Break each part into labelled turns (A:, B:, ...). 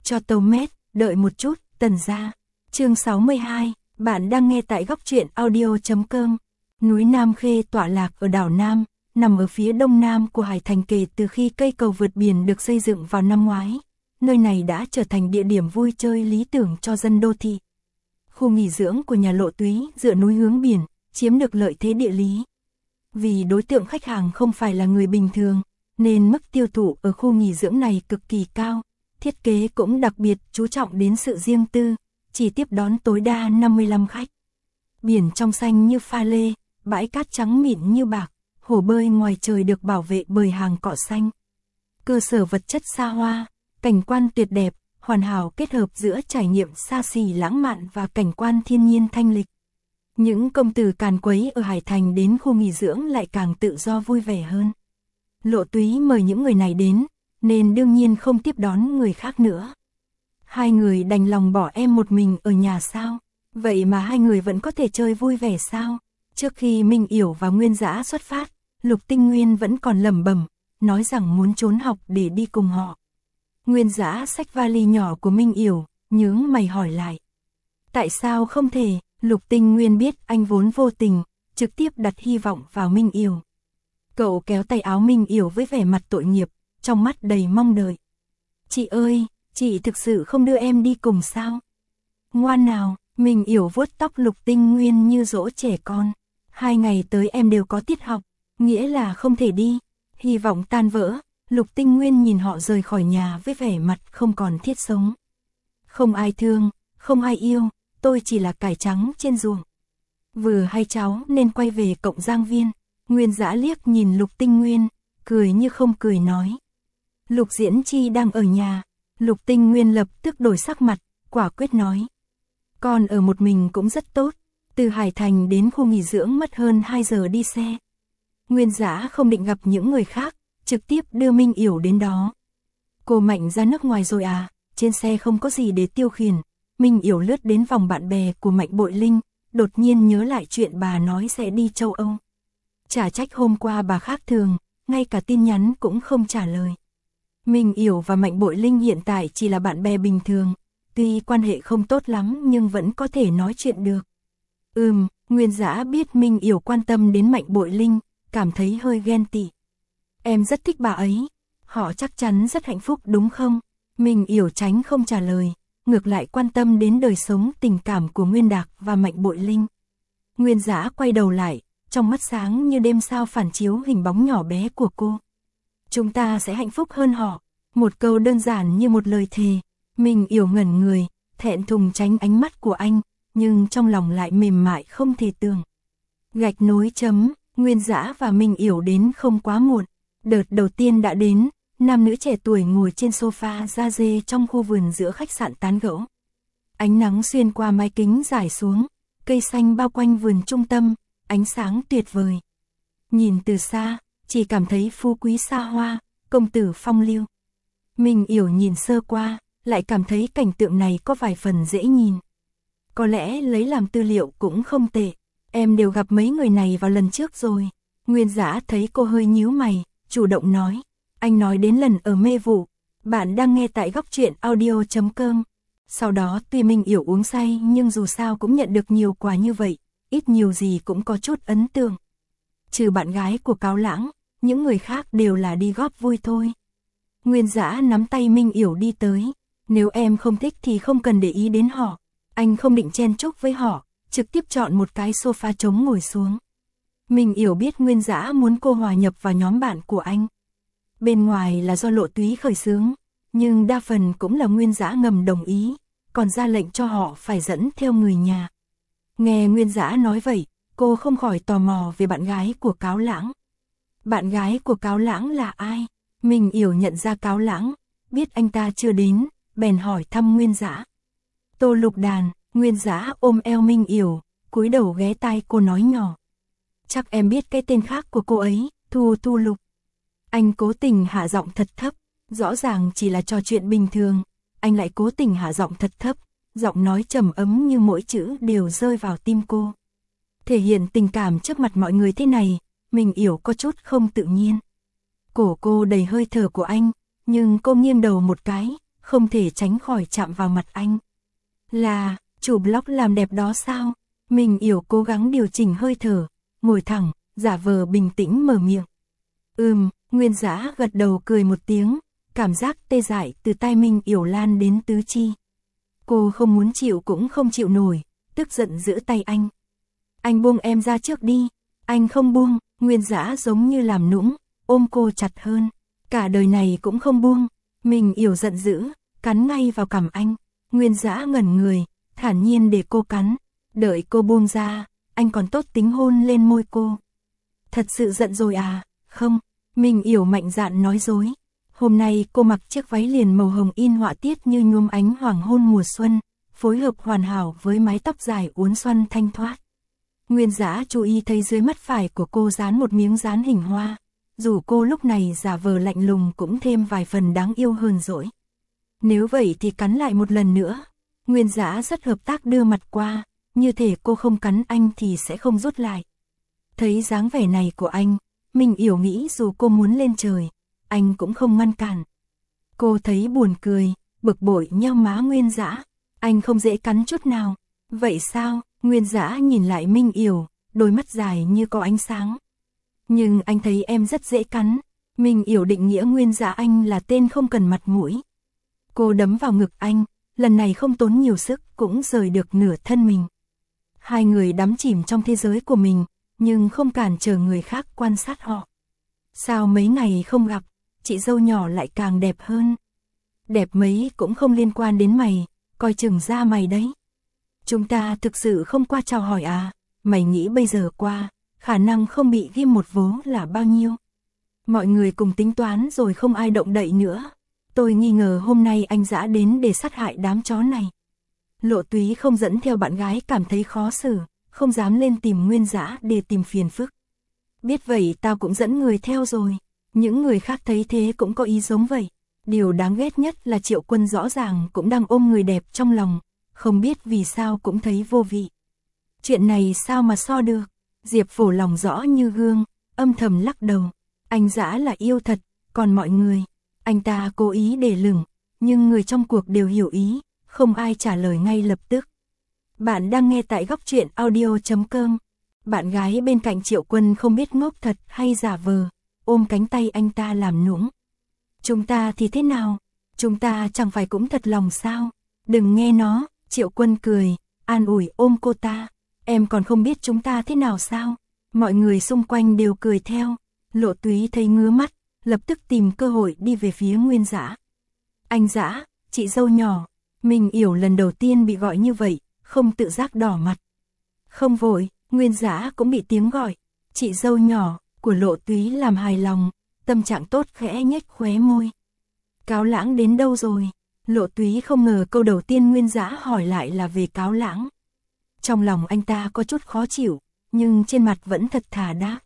A: cho tàu mét, đợi một chút, Tần gia. Chương 62, bạn đang nghe tại góc truyện audio.com. Núi Nam Khê tọa lạc ở đảo Nam, nằm ở phía đông nam của Hải Thành kể từ khi cây cầu vượt biển được xây dựng vào năm ngoái. Nơi này đã trở thành địa điểm vui chơi lý tưởng cho dân đô thị. Khu nghỉ dưỡng của nhà Lộ Túy dựa núi hướng biển, chiếm được lợi thế địa lý. Vì đối tượng khách hàng không phải là người bình thường, nên mức tiêu thụ ở khu nghỉ dưỡng này cực kỳ cao. Thiết kế cũng đặc biệt chú trọng đến sự riêng tư, chỉ tiếp đón tối đa 55 khách. Biển trong xanh như pha lê, bãi cát trắng mịn như bạc, hồ bơi ngoài trời được bảo vệ bởi hàng cỏ xanh. Cơ sở vật chất xa hoa, cảnh quan tuyệt đẹp, hoàn hảo kết hợp giữa trải nghiệm xa xỉ lãng mạn và cảnh quan thiên nhiên thanh lịch. Những công tử càn quấy ở Hải Thành đến khu nghỉ dưỡng lại càng tự do vui vẻ hơn. Lộ Túy mời những người này đến, nên đương nhiên không tiếp đón người khác nữa. Hai người đành lòng bỏ em một mình ở nhà sao? Vậy mà hai người vẫn có thể chơi vui vẻ sao? Trước khi Minh Yểu và Nguyên Dã xuất phát, Lục Tinh Nguyên vẫn còn lẩm bẩm, nói rằng muốn trốn học để đi cùng họ. Nguyên Dã xách vali nhỏ của Minh Yểu, nhướng mày hỏi lại. Tại sao không thể? Lục Tinh Nguyên biết anh vốn vô tình, trực tiếp đặt hy vọng vào Minh Yểu. Cậu kéo tay áo Minh Yểu với vẻ mặt tội nghiệp, trong mắt đầy mong đợi. Chị ơi, chị thực sự không đưa em đi cùng sao? Ngoan nào, Minh Yểu vuốt tóc Lục Tinh Nguyên như dỗ trẻ con. 2 ngày tới em đều có tiết học, nghĩa là không thể đi. Hy vọng tan vỡ, Lục Tinh Nguyên nhìn họ rời khỏi nhà với vẻ mặt không còn thiết sống. Không ai thương, không ai yêu, tôi chỉ là cải trắng trên ruộng. Vừa hay cháu nên quay về Cộng Giang Viên. Nguyên Dã liếc nhìn Lục Tinh Nguyên, cười như không cười nói. Lục Diễn Chi đang ở nhà. Lục Tinh Nguyên lập tức đổi sắc mặt, quả quyết nói. Con ở một mình cũng rất tốt. Từ Hải Thành đến khu nghỉ dưỡng mất hơn 2 giờ đi xe. Nguyên Dã không định gặp những người khác, trực tiếp đưa Minh Yểu đến đó. Cô Mạnh ra nước ngoài rồi à? Trên xe không có gì để tiêu khiển. Minh Yểu lướt đến vòng bạn bè của Mạnh Bội Linh, đột nhiên nhớ lại chuyện bà nói sẽ đi châu Âu. Chả trách hôm qua bà khác thường, ngay cả tin nhắn cũng không trả lời. Minh Yểu và Mạnh Bội Linh hiện tại chỉ là bạn bè bình thường, tuy quan hệ không tốt lắm nhưng vẫn có thể nói chuyện được. Nguyên Dã biết Minh Yểu quan tâm đến Mạnh Bội Linh, cảm thấy hơi ghen tị. Em rất thích bà ấy, họ chắc chắn rất hạnh phúc đúng không? Minh Yểu tránh không trả lời, ngược lại quan tâm đến đời sống tình cảm của Nguyên Đạc và Mạnh Bội Linh. Nguyên Dã quay đầu lại, trong mắt sáng như đêm sao phản chiếu hình bóng nhỏ bé của cô. Chúng ta sẽ hạnh phúc hơn họ. Một câu đơn giản như một lời thề. Minh Yểu ngẩn người, thẹn thùng tránh ánh mắt của anh, nhưng trong lòng lại mềm mại không thể tưởng. Gạch nối chấm, Nguyên Dã và Minh Yểu đến không quá muộn. Đợt đầu tiên đã đến, nam nữ trẻ tuổi ngồi trên sofa da dê trong khu vườn giữa khách sạn tán gẫu. Ánh nắng xuyên qua mái kính rải xuống, cây xanh bao quanh vườn trung tâm, ánh sáng tuyệt vời. Nhìn từ xa, chỉ cảm thấy phú quý xa hoa, công tử phong lưu. Minh Yểu nhìn sơ qua, lại cảm thấy cảnh tượng này có vài phần dễ nhìn. Có lẽ lấy làm tư liệu cũng không tệ, em đều gặp mấy người này vào lần trước rồi. Nguyên Dã thấy cô hơi nhíu mày, chủ động nói. Anh nói đến lần ở Mê Vụ, bạn đang nghe tại góc truyện audio.com. Sau đó tuy Minh Yểu uống say nhưng dù sao cũng nhận được nhiều quà như vậy, ít nhiều gì cũng có chút ấn tượng. Trừ bạn gái của Cáo Lãng, những người khác đều là đi góp vui thôi. Nguyên Dã nắm tay Minh Yểu đi tới. Nếu em không thích thì không cần để ý đến họ. Anh không định chen chúc với họ, trực tiếp chọn một cái sofa trống ngồi xuống. Minh Yểu biết Nguyên Dã muốn cô hòa nhập vào nhóm bạn của anh. Bên ngoài là do Lộ Túy khởi xướng, nhưng đa phần cũng là Nguyên Dã ngầm đồng ý, còn ra lệnh cho họ phải dẫn theo người nhà. Nghe Nguyên Dã nói vậy, cô không khỏi tò mò về bạn gái của Cáo Lãng. Bạn gái của Cáo Lãng là ai? Minh Yểu nhận ra Cáo Lãng, biết anh ta chưa đến, bèn hỏi thăm Nguyên Dã. Tô Lục Đàn. Nguyên Dã ôm eo Minh Yểu, cúi đầu ghé tai cô nói nhỏ. Chắc em biết cái tên khác của cô ấy, Thu Lục. Anh cố tình hạ giọng thật thấp, rõ ràng chỉ là trò chuyện bình thường, anh lại cố tình hạ giọng thật thấp, giọng nói trầm ấm như mỗi chữ đều rơi vào tim cô. Thể hiện tình cảm trước mặt mọi người thế này, Minh Yểu có chút không tự nhiên. Cổ cô đầy hơi thở của anh, nhưng cô nghiêng đầu một cái, không thể tránh khỏi chạm vào mặt anh. Là, chủ blog làm đẹp đó sao? Mình Yểu cố gắng điều chỉnh hơi thở, ngồi thẳng, giả vờ bình tĩnh mở miệng. Nguyên Dã gật đầu cười một tiếng, cảm giác tê dại từ tai Minh Yểu lan đến tứ chi. Cô không muốn chịu cũng không chịu nổi, tức giận giữ tay anh. Anh buông em ra trước đi. Anh không buông, Nguyên Dã giống như làm nũng, ôm cô chặt hơn. Cả đời này cũng không buông. Minh Yểu giận dữ, cắn ngay vào cằm anh. Nguyên Dã ngẩn người, thản nhiên để cô cắn. Đợi cô buông ra, anh còn tốt tính hôn lên môi cô. Thật sự giận rồi à? Không, Minh Yểu mạnh dạn nói dối. Hôm nay cô mặc chiếc váy liền màu hồng in họa tiết như nhuốm ánh hoàng hôn mùa xuân, phối hợp hoàn hảo với mái tóc dài uốn xoăn thanh thoát. Nguyên Dã chú ý thấy dưới mắt phải của cô dán một miếng dán hình hoa. Dù cô lúc này giả vờ lạnh lùng cũng thêm vài phần đáng yêu hơn dỗi. Nếu vậy thì cắn lại một lần nữa. Nguyên Dã rất hợp tác đưa mặt qua, như thể cô không cắn anh thì sẽ không rút lại. Thấy dáng vẻ này của anh, Minh Yểu nghĩ dù cô muốn lên trời, anh cũng không ngăn cản. Cô thấy buồn cười, bực bội nheo má Nguyên Dã. Anh không dễ cắn chút nào. Vậy sao? Nguyên Dã nhìn lại Minh Yểu, đôi mắt dài như có ánh sáng. Nhưng anh thấy em rất dễ cắn. Minh Yểu định nghĩa Nguyên Dã anh là tên không cần mặt mũi. Cô đấm vào ngực anh, lần này không tốn nhiều sức cũng rời được nửa thân mình. Hai người đắm chìm trong thế giới của mình, nhưng không cản trở người khác quan sát họ. Sao mấy ngày không gặp, chị dâu nhỏ lại càng đẹp hơn. Đẹp mấy cũng không liên quan đến mày, coi chừng da mày đấy. Chúng ta thực sự không qua chào hỏi à? Mày nghĩ bây giờ qua, khả năng không bị ghim một vố là bao nhiêu? Mọi người cùng tính toán rồi không ai động đậy nữa. Tôi nghi ngờ hôm nay anh Dã đến để sát hại đám chó này. Lộ Túy không dẫn theo bạn gái cảm thấy khó xử, không dám lên tìm Nguyên Dã để tìm phiền phức. Biết vậy tao cũng dẫn người theo rồi. Những người khác thấy thế cũng có ý giống vậy. Điều đáng ghét nhất là Triệu Quân rõ ràng cũng đang ôm người đẹp trong lòng, không biết vì sao cũng thấy vô vị. Chuyện này sao mà so được? Diệp Phổ lòng rõ như gương, âm thầm lắc đầu. Anh Dã là yêu thật, còn mọi người, anh ta cố ý để lửng, nhưng người trong cuộc đều hiểu ý, không ai trả lời ngay lập tức. Bạn đang nghe tại góc truyện audio.com. Bạn gái bên cạnh Triệu Quân không biết ngốc thật hay giả vờ, ôm cánh tay anh ta làm nũng. Chúng ta thì thế nào? Chúng ta chẳng phải cũng thật lòng sao? Đừng nghe nó. Triệu Quân cười, an ủi ôm cô ta. Em còn không biết chúng ta thế nào sao? Mọi người xung quanh đều cười theo. Lộ Túy thấy ngứa mắt, lập tức tìm cơ hội đi về phía Nguyên Dã. Anh Dã, chị dâu nhỏ. Minh Yểu lần đầu tiên bị gọi như vậy, không tự giác đỏ mặt. Không vội, Nguyên Dã cũng bị tiếng gọi. Chị dâu nhỏ của Lộ Túy làm hài lòng, tâm trạng tốt khẽ nhếch khóe môi. Cáo Lãng đến đâu rồi? Lộ Túy không ngờ câu đầu tiên Nguyên Dã hỏi lại là về Cáo Lãng. Trong lòng anh ta có chút khó chịu, nhưng trên mặt vẫn thật thà đáp.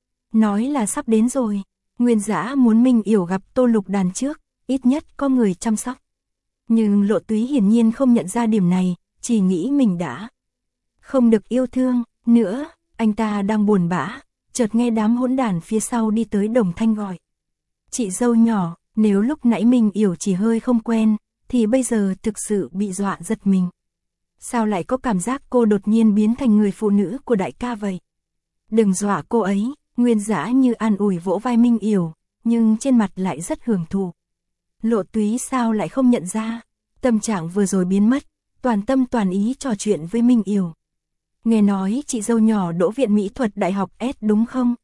A: Nói là sắp đến rồi. Nguyên Dã muốn Minh Yểu gặp Tô Lục Đàn trước, ít nhất có người chăm sóc. Nhưng Lộ Túy hiển nhiên không nhận ra điểm này, chỉ nghĩ mình đã không được yêu thương nữa. Anh ta đang buồn bã, chợt nghe đám hỗn đản phía sau đi tới đồng thanh gọi. Chị dâu nhỏ, nếu lúc nãy Minh Yểu chỉ hơi không quen, thì bây giờ thực sự bị dọa giật mình. Sao lại có cảm giác cô đột nhiên biến thành người phụ nữ của đại ca vậy? Đừng dọa cô ấy. Nguyên Dã như an ủi vỗ vai Minh Yểu, nhưng trên mặt lại rất hưởng thụ. Lộ Túy sao lại không nhận ra, tâm trạng vừa rồi biến mất, toàn tâm toàn ý trò chuyện với Minh Yểu. Nghe nói chị dâu nhỏ đỗ viện mỹ thuật đại học S đúng không?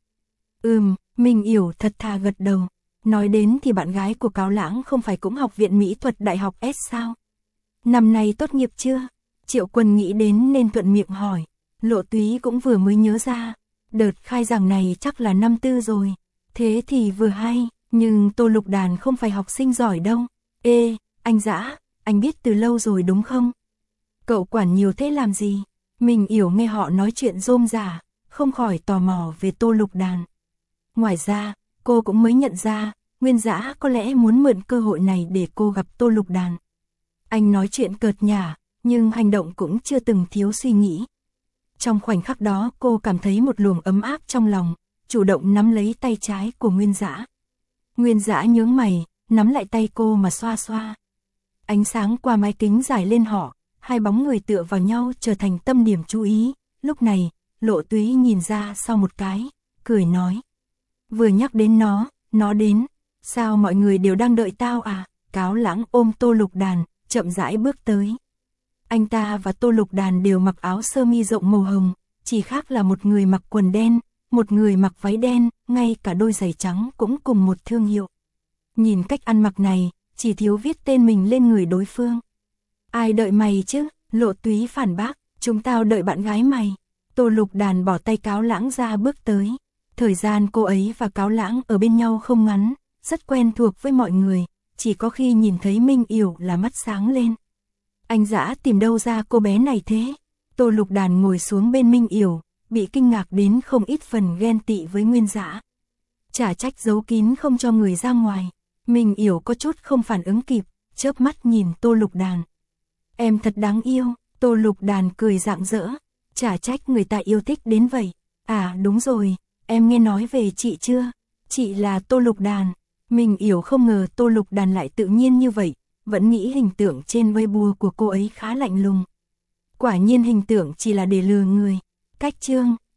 A: Minh Yểu thật thà gật đầu. Nói đến thì bạn gái của Cáo Lãng không phải cũng học viện mỹ thuật đại học S sao? Năm nay tốt nghiệp chưa? Triệu Quân nghĩ đến nên thuận miệng hỏi. Lộ Túy cũng vừa mới nhớ ra. Đợt khai giảng này chắc là năm tư rồi. Thế thì vừa hay, nhưng Tô Lục Đàn không phải học sinh giỏi đâu. Ê, anh Dã, anh biết từ lâu rồi đúng không? Cậu quản nhiều thế làm gì? Minh Yểu nghe họ nói chuyện rôm rả, không khỏi tò mò về Tô Lục Đàn. Ngoài ra, cô cũng mới nhận ra, Nguyên Dã có lẽ muốn mượn cơ hội này để cô gặp Tô Lục Đàn. Anh nói chuyện cợt nhả, nhưng hành động cũng chưa từng thiếu suy nghĩ. Trong khoảnh khắc đó cô cảm thấy một luồng ấm áp trong lòng, chủ động nắm lấy tay trái của Nguyên Dã. Nguyên Dã nhướng mày, nắm lại tay cô mà xoa xoa. Ánh sáng qua mái kính rải lên họ, hai bóng người tựa vào nhau trở thành tâm điểm chú ý. Lúc này, Lộ Túy nhìn ra sau một cái, cười nói. Vừa nhắc đến nó đến, sao mọi người đều đang đợi tao à? Cáo Lãng ôm Tô Lục Đàn, chậm rãi bước tới. Anh ta và Tô Lục Đàn đều mặc áo sơ mi rộng màu hồng, chỉ khác là một người mặc quần đen, một người mặc váy đen, ngay cả đôi giày trắng cũng cùng một thương hiệu. Nhìn cách ăn mặc này, chỉ thiếu viết tên mình lên người đối phương. Ai đợi mày chứ? Lộ Túy phản bác, chúng tao đợi bạn gái mày. Tô Lục Đàn bỏ tay Cáo Lãng ra bước tới. Thời gian cô ấy và Cáo Lãng ở bên nhau không ngắn, rất quen thuộc với mọi người, chỉ có khi nhìn thấy Minh Yểu là mắt sáng lên. Anh Dã tìm đâu ra cô bé này thế? Tô Lục Đàn ngồi xuống bên Minh Yểu, bị kinh ngạc đến không ít phần ghen tị với Nguyên Dã. Chả trách giấu kín không cho người ra ngoài. Minh Yểu có chút không phản ứng kịp, chớp mắt nhìn Tô Lục Đàn. Em thật đáng yêu. Tô Lục Đàn cười rạng rỡ. Chả trách người ta yêu thích đến vậy. À đúng rồi, em nghe nói về chị chưa? Chị là Tô Lục Đàn. Minh Yểu không ngờ Tô Lục Đàn lại tự nhiên như vậy, vẫn nghĩ hình tượng trên Weibo của cô ấy khá lạnh lùng. Quả nhiên hình tượng chỉ là để lừa người. Cách chương